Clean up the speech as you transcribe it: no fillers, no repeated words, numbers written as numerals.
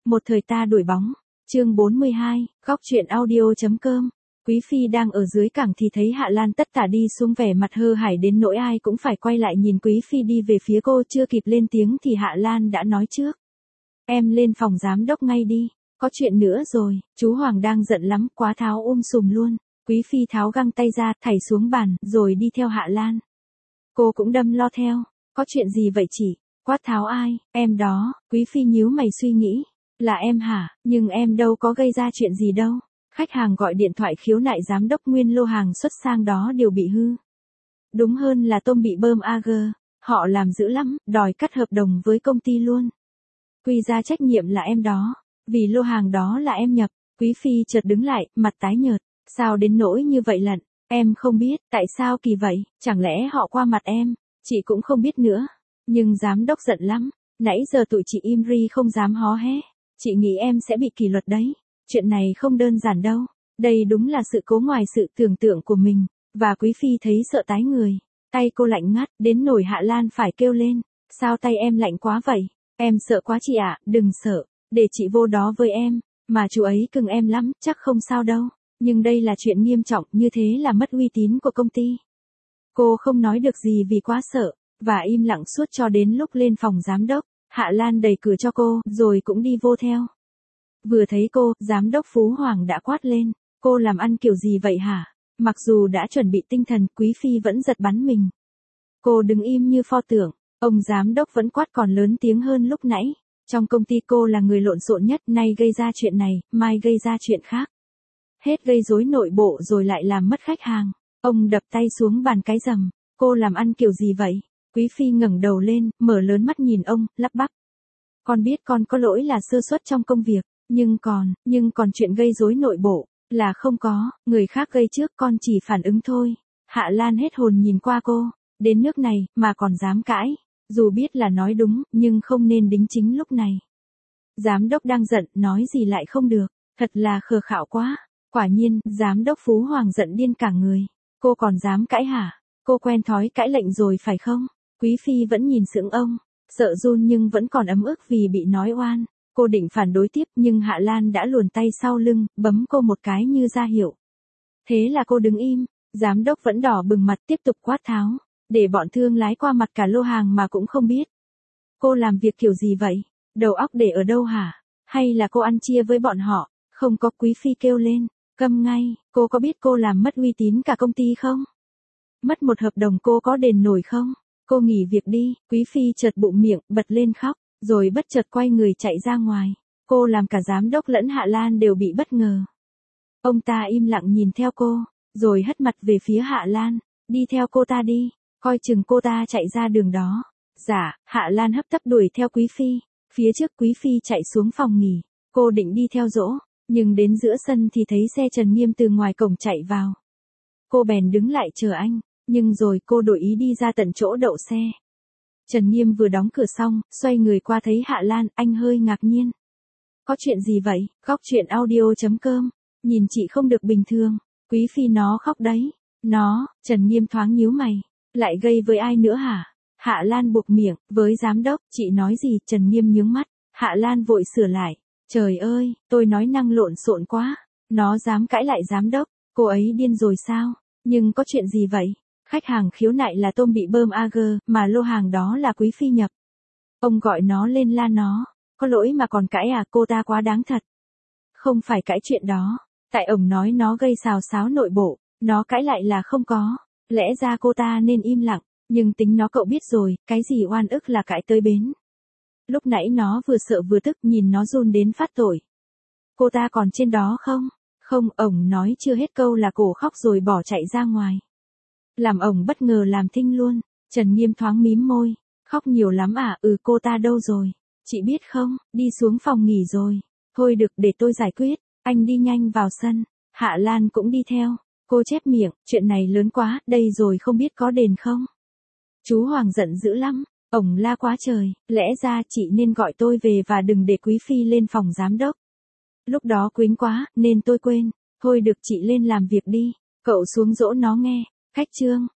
Một thời ta đuổi bóng. Chương 42, góc truyện audio.com. Quý phi đang ở dưới cảng thì thấy Hạ Lan tất tả đi xuống vẻ mặt hơ hải đến nỗi ai cũng phải quay lại nhìn quý phi đi về phía cô, chưa kịp lên tiếng thì Hạ Lan đã nói trước. Em lên phòng giám đốc ngay đi, có chuyện nữa rồi, chú Hoàng đang giận lắm, quá tháo sùm luôn. Quý phi tháo găng tay ra, thảy xuống bàn, rồi đi theo Hạ Lan. Cô cũng đâm lo theo, có chuyện gì vậy chị? Quát tháo ai? Em đó. Quý phi nhíu mày suy nghĩ. Là em hả? Nhưng em đâu có gây ra chuyện gì đâu. Khách hàng gọi điện thoại khiếu nại giám đốc nguyên lô hàng xuất sang đó đều bị hư. Đúng hơn là tôm bị bơm AG. Họ làm dữ lắm, đòi cắt hợp đồng với công ty luôn. Quy ra trách nhiệm là em đó. Vì lô hàng đó là em nhập. Quý phi chợt đứng lại, mặt tái nhợt. Sao đến nỗi như vậy lận? Em không biết, tại sao kỳ vậy? Chẳng lẽ họ qua mặt em? Chị cũng không biết nữa. Nhưng giám đốc giận lắm. Nãy giờ tụi chị im ri không dám hó hé. Chị nghĩ em sẽ bị kỷ luật đấy. Chuyện này không đơn giản đâu. Đây đúng là sự cố ngoài sự tưởng tượng của mình. Và quý phi thấy sợ tái người. Tay cô lạnh ngắt, đến nỗi Hạ Lan phải kêu lên. Sao tay em lạnh quá vậy? Em sợ quá chị ạ, đừng sợ. Để chị vô đó với em. Mà chú ấy cưng em lắm, chắc không sao đâu. Nhưng đây là chuyện nghiêm trọng, như thế là mất uy tín của công ty. Cô không nói được gì vì quá sợ. Và im lặng suốt cho đến lúc lên phòng giám đốc. Hạ Lan đẩy cửa cho cô, rồi cũng đi vô theo. Vừa thấy cô, giám đốc Phú Hoàng đã quát lên. Cô làm ăn kiểu gì vậy hả? Mặc dù đã chuẩn bị tinh thần, quý phi vẫn giật bắn mình. Cô đứng im như pho tượng. Ông giám đốc vẫn quát còn lớn tiếng hơn lúc nãy. Trong công ty cô là người lộn xộn nhất, nay gây ra chuyện này, mai gây ra chuyện khác. Hết gây rối nội bộ rồi lại làm mất khách hàng. Ông đập tay xuống bàn cái rầm. Cô làm ăn kiểu gì vậy? Quý phi ngẩng đầu lên, mở lớn mắt nhìn ông, lắp bắp. Con biết con có lỗi là sơ suất trong công việc, nhưng còn chuyện gây rối nội bộ, là không có, người khác gây trước con chỉ phản ứng thôi. Hạ Lan hết hồn nhìn qua cô, đến nước này, mà còn dám cãi, dù biết là nói đúng, nhưng không nên đính chính lúc này. Giám đốc đang giận, nói gì lại không được, thật là khờ khạo quá. Quả nhiên, giám đốc Phú Hoàng giận điên cả người. Cô còn dám cãi hả? Cô quen thói cãi lệnh rồi phải không? Quý phi vẫn nhìn sững ông, sợ run nhưng vẫn còn ấm ức vì bị nói oan. Cô định phản đối tiếp nhưng Hạ Lan đã luồn tay sau lưng, bấm cô một cái như ra hiệu. Thế là cô đứng im, giám đốc vẫn đỏ bừng mặt tiếp tục quát tháo, để bọn thương lái qua mặt cả lô hàng mà cũng không biết. Cô làm việc kiểu gì vậy? Đầu óc để ở đâu hả? Hay là cô ăn chia với bọn họ? Không có, quý phi kêu lên, câm ngay, cô có biết cô làm mất uy tín cả công ty không? Mất một hợp đồng cô có đền nổi không? Cô nghỉ việc đi. Quý phi chợt bụng miệng, bật lên khóc, rồi bất chợt quay người chạy ra ngoài. Cô làm cả giám đốc lẫn Hạ Lan đều bị bất ngờ. Ông ta im lặng nhìn theo cô, rồi hất mặt về phía Hạ Lan, đi theo cô ta đi, coi chừng cô ta chạy ra đường đó. Dạ, Hạ Lan hấp tấp đuổi theo quý phi. Phía trước quý phi chạy xuống phòng nghỉ, cô định đi theo dỗ, nhưng đến giữa sân thì thấy xe Trần Nghiêm từ ngoài cổng chạy vào. Cô bèn đứng lại chờ anh. Nhưng rồi cô đổi ý đi ra tận chỗ đậu xe. Trần Nghiêm vừa đóng cửa xong, xoay người qua thấy Hạ Lan, anh hơi ngạc nhiên. Có chuyện gì vậy? Góc truyện audio.com. Nhìn chị không được bình thường. Quý phi nó khóc đấy. Nó, Trần Nghiêm thoáng nhíu mày. Lại gây với ai nữa hả? Hạ Lan buộc miệng, với giám đốc, chị nói gì? Trần Nghiêm nhướng mắt. Hạ Lan vội sửa lại. Trời ơi, tôi nói năng lộn xộn quá. Nó dám cãi lại giám đốc. Cô ấy điên rồi sao? Nhưng có chuyện gì vậy? Khách hàng khiếu nại là tôm bị bơm AG, mà lô hàng đó là quý phi nhập. Ông gọi nó lên la nó. Có lỗi mà còn cãi à, cô ta quá đáng thật. Không phải cãi chuyện đó. Tại ông nói nó gây xào xáo nội bộ, nó cãi lại là không có. Lẽ ra cô ta nên im lặng, nhưng tính nó cậu biết rồi, cái gì oan ức là cãi tới bến. Lúc nãy nó vừa sợ vừa tức nhìn nó run đến phát tội. Cô ta còn trên đó không? Không, ổng nói chưa hết câu là cổ khóc rồi bỏ chạy ra ngoài. Làm ổng bất ngờ làm thinh luôn. Trần Nghiêm thoáng mím môi. Khóc nhiều lắm à? Cô ta đâu rồi? Chị biết không, đi xuống phòng nghỉ rồi. Thôi được, để tôi giải quyết. Anh đi nhanh vào sân. Hạ Lan cũng đi theo. Cô chép miệng, chuyện này lớn quá, đây rồi không biết có đền không? Chú Hoàng giận dữ lắm. Ổng la quá trời. Lẽ ra chị nên gọi tôi về và đừng để quý phi lên phòng giám đốc. Lúc đó quýnh quá, nên tôi quên. Thôi được, chị lên làm việc đi. Cậu xuống dỗ nó nghe. Khách trương.